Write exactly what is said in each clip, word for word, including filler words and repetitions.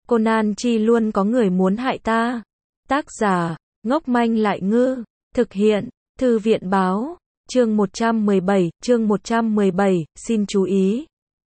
Conan chi luôn có người muốn hại ta. Tác giả, ngốc manh lại ngư. Thực hiện, Thư viện báo. Chương một trăm mười bảy, chương một trăm mười bảy, xin chú ý.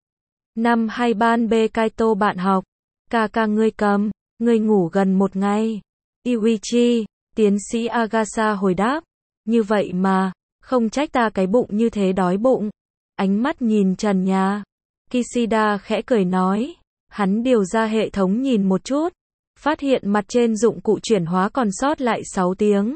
Năm hai ban B Kaito bạn học. Ca ca ngươi cầm, ngươi ngủ gần một ngày. Iwichi, tiến sĩ Agasa hồi đáp. Như vậy mà, không trách ta cái bụng như thế đói bụng. Ánh mắt nhìn trần nhà. Kishida khẽ cười nói. Hắn điều ra hệ thống nhìn một chút. Phát hiện mặt trên dụng cụ chuyển hóa còn sót lại sáu tiếng.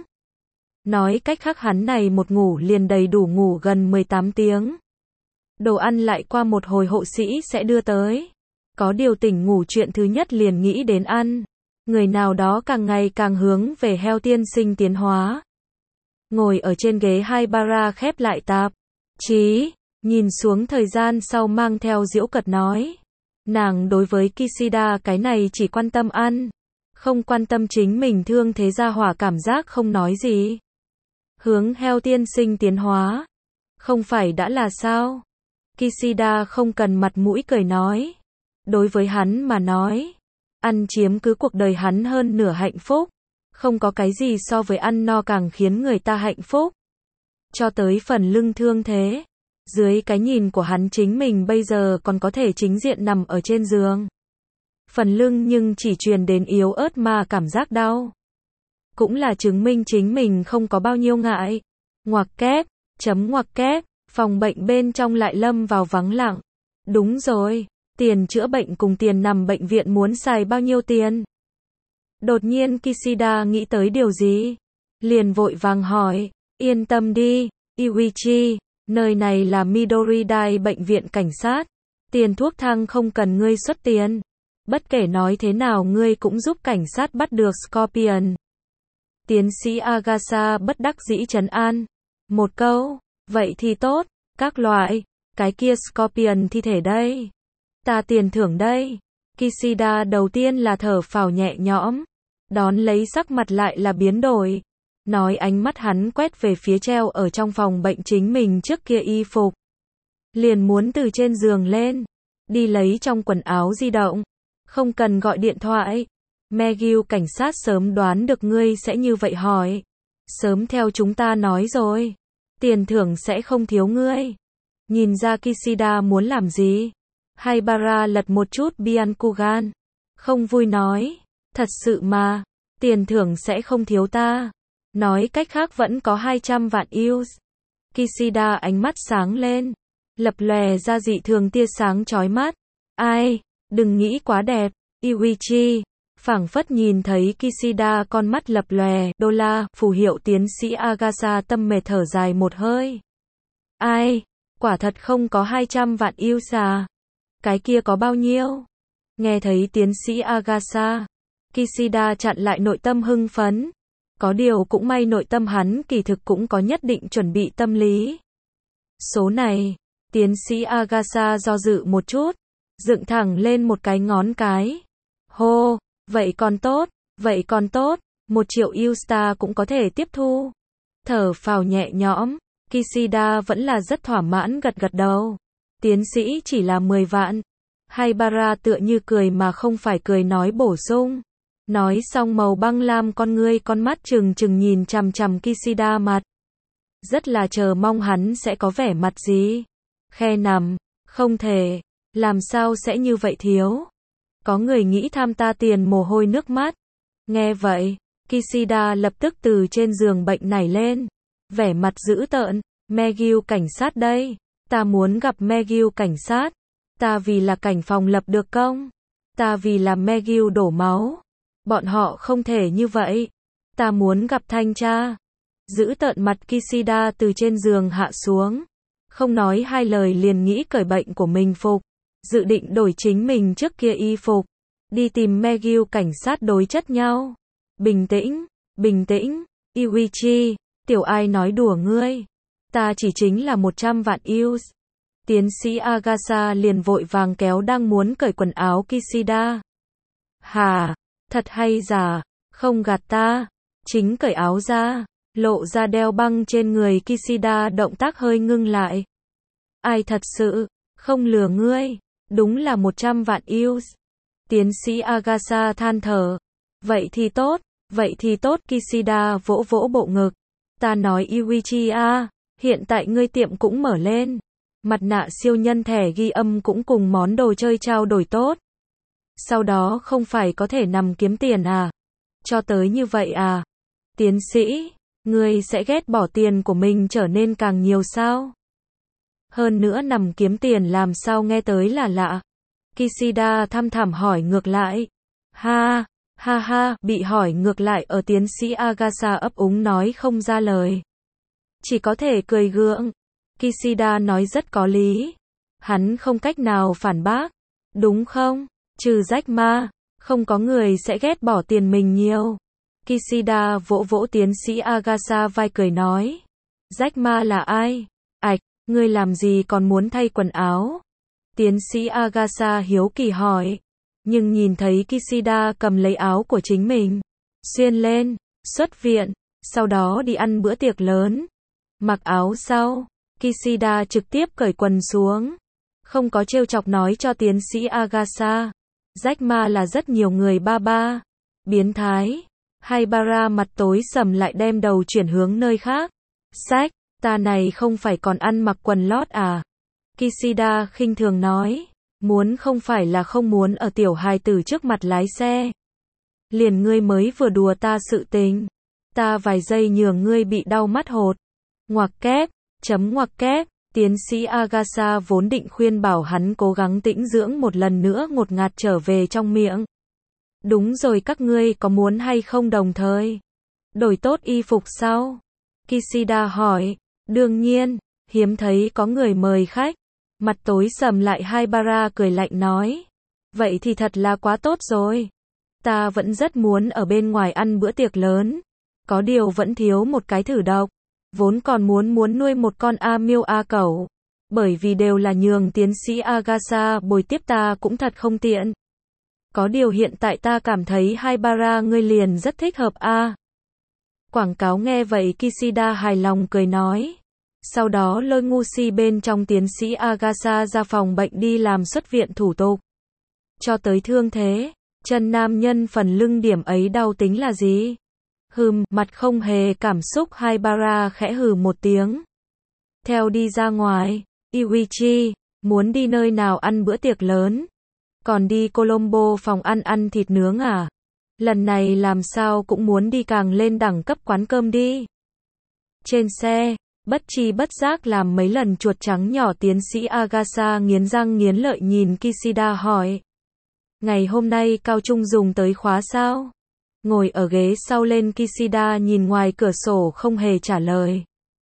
Nói cách khác hắn này một ngủ liền đầy đủ ngủ gần mười tám tiếng. Đồ ăn lại qua một hồi hộ sĩ sẽ đưa tới. Có điều tỉnh ngủ chuyện thứ nhất liền nghĩ đến ăn. Người nào đó càng ngày càng hướng về heo tiên sinh tiến hóa. Ngồi ở trên ghế Haibara khép lại tạp chí, nhìn xuống thời gian sau mang theo giễu cợt nói. Nàng đối với Kishida cái này chỉ quan tâm ăn. Không quan tâm chính mình thương thế gia hỏa cảm giác không nói gì. Hướng heo tiên sinh tiến hóa. Không phải đã là sao? Kishida không cần mặt mũi cười nói. Đối với hắn mà nói. Ăn chiếm cứ cuộc đời hắn hơn nửa hạnh phúc. Không có cái gì so với ăn no càng khiến người ta hạnh phúc. Cho tới phần lưng thương thế. Dưới cái nhìn của hắn chính mình bây giờ còn có thể chính diện nằm ở trên giường. Phần lưng nhưng chỉ truyền đến yếu ớt mà cảm giác đau. Cũng là chứng minh chính mình không có bao nhiêu ngại. Ngoặc kép, chấm ngoặc kép, phòng bệnh bên trong lại lâm vào vắng lặng. Đúng rồi, tiền chữa bệnh cùng tiền nằm bệnh viện muốn xài bao nhiêu tiền? Đột nhiên Kishida nghĩ tới điều gì? Liền vội vàng hỏi, yên tâm đi, Iwichi, nơi này là Midori-dai bệnh viện cảnh sát. Tiền thuốc thang không cần ngươi xuất tiền. Bất kể nói thế nào ngươi cũng giúp cảnh sát bắt được Scorpion. Tiến sĩ Agasa bất đắc dĩ trấn an. Một câu, vậy thì tốt, các loại, cái kia Scorpion thi thể đây. Ta tiền thưởng đây. Kishida đầu tiên là thở phào nhẹ nhõm. Đón lấy sắc mặt lại là biến đổi. Nói ánh mắt hắn quét về phía treo ở trong phòng bệnh chính mình trước kia y phục. Liền muốn từ trên giường lên. Đi lấy trong quần áo di động. Không cần gọi điện thoại. Megil cảnh sát sớm đoán được ngươi sẽ như vậy hỏi. Sớm theo chúng ta nói rồi. Tiền thưởng sẽ không thiếu ngươi. Nhìn ra Kishida muốn làm gì. Haibara lật một chút Byakugan. Không vui nói. Thật sự mà. Tiền thưởng sẽ không thiếu ta. Nói cách khác vẫn có hai trăm vạn use. Kishida ánh mắt sáng lên. Lập lòe ra dị thường tia sáng chói mắt. Ai, đừng nghĩ quá đẹp. Iwichi, phảng phất nhìn thấy Kishida con mắt lập lòe. Đô la, phù hiệu tiến sĩ Agasa tâm mệt thở dài một hơi. Ai, quả thật không có hai trăm vạn use à. Cái kia có bao nhiêu? Nghe thấy tiến sĩ Agasa. Kishida chặn lại nội tâm hưng phấn. Có điều cũng may nội tâm hắn kỳ thực cũng có nhất định chuẩn bị tâm lý. Số này, tiến sĩ Agasa do dự một chút, dựng thẳng lên một cái ngón cái. Hô, vậy còn tốt, vậy còn tốt, một triệu Usta cũng có thể tiếp thu. Thở phào nhẹ nhõm, Kishida vẫn là rất thỏa mãn gật gật đầu. Tiến sĩ chỉ là mười vạn. Haibara tựa như cười mà không phải cười nói bổ sung. Nói xong màu băng lam con ngươi con mắt trừng trừng nhìn chằm chằm Kishida mặt. Rất là chờ mong hắn sẽ có vẻ mặt gì. Khe nằm, không thể, làm sao sẽ như vậy thiếu. Có người nghĩ tham ta tiền mồ hôi nước mắt. Nghe vậy, Kishida lập tức từ trên giường bệnh nảy lên. Vẻ mặt dữ tợn, Megil cảnh sát đây. Ta muốn gặp Megil cảnh sát. Ta vì là cảnh phòng lập được công. Ta vì là Megil đổ máu. Bọn họ không thể như vậy. Ta muốn gặp thanh tra. Giữ tợn mặt Kishida từ trên giường hạ xuống. Không nói hai lời liền nghĩ cởi bệnh của mình phục. Dự định đổi chính mình trước kia y phục. Đi tìm Megil cảnh sát đối chất nhau. Bình tĩnh, bình tĩnh, Iwichi, tiểu ai nói đùa ngươi. Ta chỉ chính là một trăm vạn use. Tiến sĩ Agasa liền vội vàng kéo đang muốn cởi quần áo Kishida. Hả? Thật hay giả, không gạt ta. Chính cởi áo ra, lộ ra đeo băng trên người Kishida động tác hơi ngưng lại. Ai thật sự, không lừa ngươi, đúng là một trăm vạn use. Tiến sĩ Agasha than thở. Vậy thì tốt, vậy thì tốt, Kishida vỗ vỗ bộ ngực. Ta nói Yuichi a, hiện tại ngươi tiệm cũng mở lên. Mặt nạ siêu nhân thẻ ghi âm cũng cùng món đồ chơi trao đổi tốt. Sau đó không phải có thể nằm kiếm tiền à? Cho tới như vậy à? Tiến sĩ, ngươi sẽ ghét bỏ tiền của mình trở nên càng nhiều sao? Hơn nữa nằm kiếm tiền làm sao nghe tới là lạ? Kishida thăm thẳm hỏi ngược lại. Ha, ha ha, bị hỏi ngược lại ở tiến sĩ Agasha ấp úng nói không ra lời. Chỉ có thể cười gượng. Kishida nói rất có lý. Hắn không cách nào phản bác. Đúng không? Trừ Jack Ma, không có người sẽ ghét bỏ tiền mình nhiều. Kishida vỗ vỗ tiến sĩ Agasha vai cười nói. Jack Ma là ai? Ảch, ngươi làm gì còn muốn thay quần áo? Tiến sĩ Agasha hiếu kỳ hỏi. Nhưng nhìn thấy Kishida cầm lấy áo của chính mình, xuyên lên, xuất viện, sau đó đi ăn bữa tiệc lớn. Mặc áo sau, Kishida trực tiếp cởi quần xuống. Không có trêu chọc nói cho tiến sĩ Agasha. Jack Ma là rất nhiều người ba ba. Biến thái. Haibara mặt tối sầm lại đem đầu chuyển hướng nơi khác. Sách, ta này không phải còn ăn mặc quần lót à? Kishida khinh thường nói. Muốn không phải là không muốn ở tiểu hài tử trước mặt lái xe. Liền ngươi mới vừa đùa ta sự tình. Ta vài giây nhường ngươi bị đau mắt hột. Ngoặc kép, chấm ngoặc kép. Tiến sĩ Agasha vốn định khuyên bảo hắn cố gắng tĩnh dưỡng một lần nữa ngột ngạt trở về trong miệng. Đúng rồi, các ngươi có muốn hay không đồng thời đổi tốt y phục sao? Kishida hỏi. Đương nhiên, hiếm thấy có người mời khách. Mặt tối sầm lại Haibara cười lạnh nói. Vậy thì thật là quá tốt rồi. Ta vẫn rất muốn ở bên ngoài ăn bữa tiệc lớn. Có điều vẫn thiếu một cái thử độc. Vốn còn muốn muốn nuôi một con A miêu A cẩu. Bởi vì đều là nhường tiến sĩ Agasha bồi tiếp ta cũng thật không tiện. Có điều hiện tại ta cảm thấy Haibara ngươi liền rất thích hợp a. Quảng cáo nghe vậy Kishida hài lòng cười nói. Sau đó lôi Ngushi bên trong tiến sĩ Agasha ra phòng bệnh đi làm xuất viện thủ tục. Cho tới thương thế, chân nam nhân phần lưng điểm ấy đau tính là gì? Hừm, mặt không hề cảm xúc Haibara khẽ hừ một tiếng. Theo đi ra ngoài, Iwichi, muốn đi nơi nào ăn bữa tiệc lớn? Còn đi Colombo phòng ăn ăn thịt nướng à? Lần này làm sao cũng muốn đi càng lên đẳng cấp quán cơm đi. Trên xe, bất tri bất giác làm mấy lần chuột trắng nhỏ tiến sĩ Agasha nghiến răng nghiến lợi nhìn Kishida hỏi. Ngày hôm nay Cao Trung dùng tới khóa sao? Ngồi ở ghế sau lên Kishida nhìn ngoài cửa sổ không hề trả lời.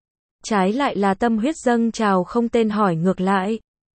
Trái lại là tâm huyết dâng trào không tên hỏi ngược lại.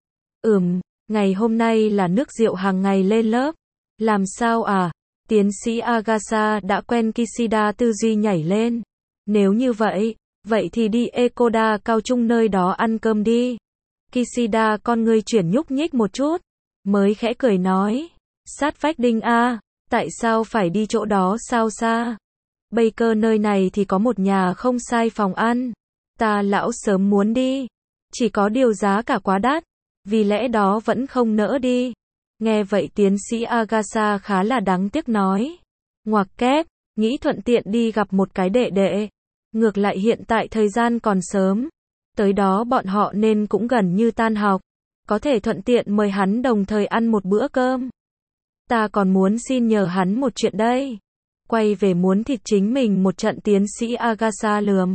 Ừm, ngày hôm nay là nước rượu hàng ngày lên lớp. Làm sao à? Tiến sĩ Agasha đã quen Kishida tư duy nhảy lên. Nếu như vậy, vậy thì đi Ekoda Cao Trung nơi đó ăn cơm đi. Kishida con ngươi chuyển nhúc nhích một chút, mới khẽ cười nói. Sát vách Đinh A, tại sao phải đi chỗ đó sao xa? Baker nơi này thì có một nhà không sai phòng ăn. Ta lão sớm muốn đi. Chỉ có điều giá cả quá đắt. Vì lẽ đó vẫn không nỡ đi. Nghe vậy tiến sĩ Agasha khá là đáng tiếc nói. Ngoặc kép, nghĩ thuận tiện đi gặp một cái đệ đệ. Ngược lại hiện tại thời gian còn sớm. Tới đó bọn họ nên cũng gần như tan học. Có thể thuận tiện mời hắn đồng thời ăn một bữa cơm. Ta còn muốn xin nhờ hắn một chuyện đây. Quay về muốn thịt chính mình một trận tiến sĩ Agasha lườm.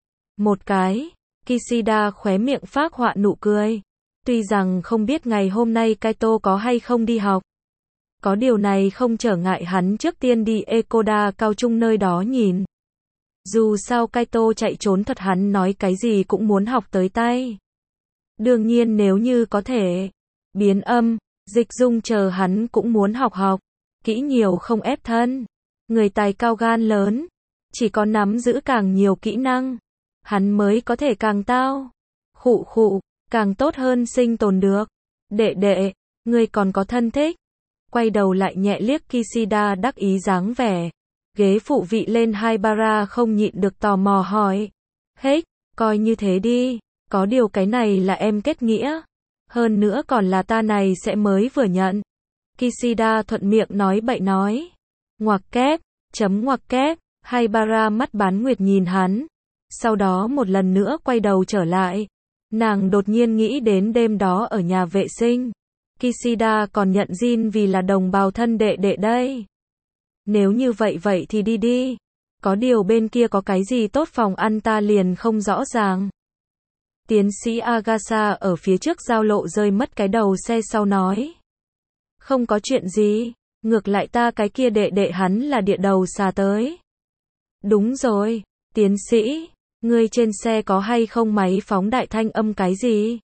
Một cái. Kishida khóe miệng phác họa nụ cười. Tuy rằng không biết ngày hôm nay Kaito có hay không đi học. Có điều này không trở ngại hắn trước tiên đi Ekoda Cao Trung nơi đó nhìn. Dù sao Kaito chạy trốn thật hắn nói cái gì cũng muốn học tới tay. Đương nhiên nếu như có thể. Biến âm, dịch dung chờ hắn cũng muốn học học. Kỹ nhiều không ép thân. Người tài cao gan lớn. Chỉ có nắm giữ càng nhiều kỹ năng. Hắn mới có thể càng tao. Khụ khụ. Càng tốt hơn sinh tồn được. Đệ đệ, ngươi còn có thân thích. Quay đầu lại nhẹ liếc Kishida đắc ý dáng vẻ. Ghế phụ vị lên Haibara không nhịn được tò mò hỏi. Hết, coi như thế đi. Có điều cái này là em kết nghĩa. Hơn nữa còn là ta này sẽ mới vừa nhận. Kishida thuận miệng nói bậy nói. Ngoặc kép, chấm ngoặc kép, Haibara mắt bán nguyệt nhìn hắn. Sau đó một lần nữa quay đầu trở lại. Nàng đột nhiên nghĩ đến đêm đó ở nhà vệ sinh. Kishida còn nhận Jin vì là đồng bào thân đệ đệ đây. Nếu như vậy vậy thì đi đi. Có điều bên kia có cái gì tốt phòng ăn ta liền không rõ ràng. Tiến sĩ Agasa ở phía trước giao lộ rơi mất cái đầu xe sau nói. Không có chuyện gì, ngược lại ta cái kia đệ đệ hắn là địa đầu xà tới. Đúng rồi, tiến sĩ, ngươi trên xe có hay không máy phóng đại thanh âm cái gì?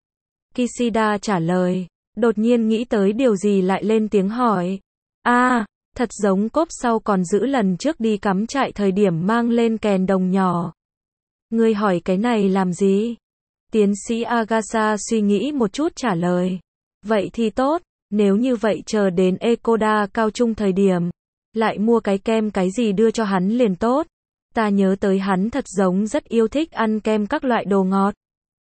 Kishida trả lời, đột nhiên nghĩ tới điều gì lại lên tiếng hỏi. À, thật giống cốp sau còn giữ lần trước đi cắm trại thời điểm mang lên kèn đồng nhỏ. Ngươi hỏi cái này làm gì? Tiến sĩ Agasa suy nghĩ một chút trả lời. Vậy thì tốt, nếu như vậy chờ đến Ekoda cao trung thời điểm, lại mua cái kem cái gì đưa cho hắn liền tốt. Ta nhớ tới hắn thật giống rất yêu thích ăn kem các loại đồ ngọt.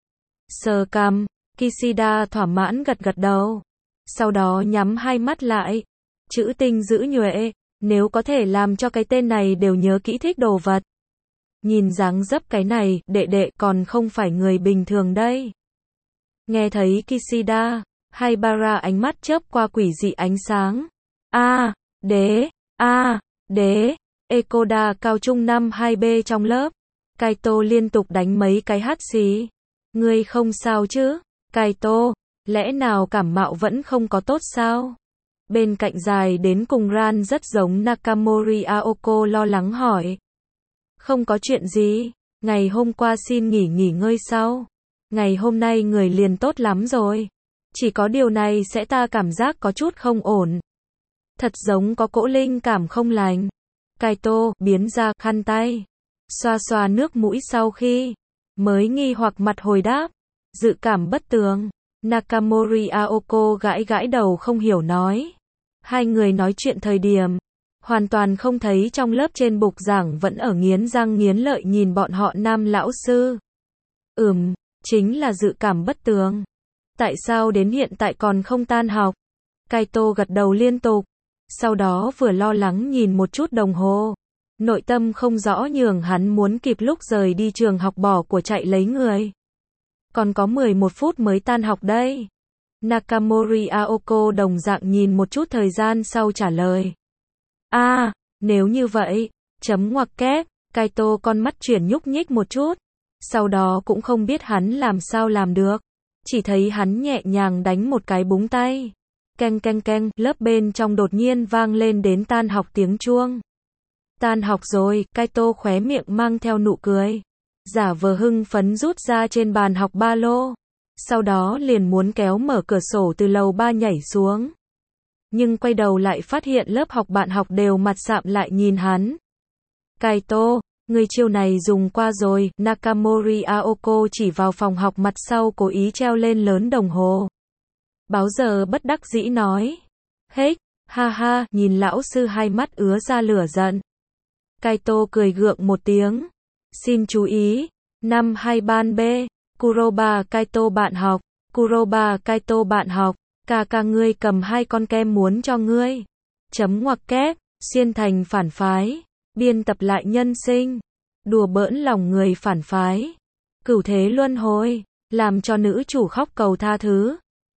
Sờ cằm, Kishida thỏa mãn gật gật đầu. Sau đó nhắm hai mắt lại. Chữ tinh giữ nhuệ, nếu có thể làm cho cái tên này đều nhớ kỹ thích đồ vật. Nhìn dáng dấp cái này, đệ đệ còn không phải người bình thường đây. Nghe thấy Kishida, Haibara ánh mắt chớp qua quỷ dị ánh sáng. A, đế, a, đế, Ekoda cao trung năm hai B trong lớp. Kaito liên tục đánh mấy cái hắt xì. Ngươi không sao chứ? Kaito, lẽ nào cảm mạo vẫn không có tốt sao? Bên cạnh dài đến cùng Ran rất giống Nakamori Aoko lo lắng hỏi. Không có chuyện gì, ngày hôm qua xin nghỉ nghỉ ngơi sau. Ngày hôm nay người liền tốt lắm rồi. Chỉ có điều này sẽ ta cảm giác có chút không ổn. Thật giống có cỗ linh cảm không lành. Kaito biến ra khăn tay, xoa xoa nước mũi sau khi mới nghi hoặc mặt hồi đáp. Dự cảm bất tường. Nakamori Aoko gãi gãi đầu không hiểu nói. Hai người nói chuyện thời điểm, hoàn toàn không thấy trong lớp trên bục giảng vẫn ở nghiến răng nghiến lợi nhìn bọn họ nam lão sư. Ừm, chính là dự cảm bất tường. Tại sao đến hiện tại còn không tan học? Kaito gật đầu liên tục. Sau đó vừa lo lắng nhìn một chút đồng hồ. Nội tâm không rõ nhường hắn muốn kịp lúc rời đi trường học bỏ của chạy lấy người. Còn có mười một phút mới tan học đây. Nakamori Aoko đồng dạng nhìn một chút thời gian sau trả lời. À, nếu như vậy, chấm ngoặc kép, Kaito con mắt chuyển nhúc nhích một chút. Sau đó cũng không biết hắn làm sao làm được. Chỉ thấy hắn nhẹ nhàng đánh một cái búng tay. Keng keng keng, lớp bên trong đột nhiên vang lên đến tan học tiếng chuông. Tan học rồi, Kaito khóe miệng mang theo nụ cười. Giả vờ hưng phấn rút ra trên bàn học ba lô. Sau đó liền muốn kéo mở cửa sổ từ lầu ba nhảy xuống. Nhưng quay đầu lại phát hiện lớp học bạn học đều mặt sạm lại nhìn hắn. Kaito, người chiêu này dùng qua rồi. Nakamori Aoko chỉ vào phòng học mặt sau cố ý treo lên lớn đồng hồ. Báo giờ bất đắc dĩ nói. Hết, ha ha, nhìn lão sư hai mắt ứa ra lửa giận. Kaito cười gượng một tiếng. Xin chú ý, năm hai ban B, Kuroba Kaito bạn học, Kuroba Kaito bạn học, ca ca ngươi cầm hai con kem muốn cho ngươi. Chấm ngoặc kép, xuyên thành phản phái, biên tập lại nhân sinh, đùa bỡn lòng người phản phái, cửu thế luân hồi, làm cho nữ chủ khóc cầu tha thứ.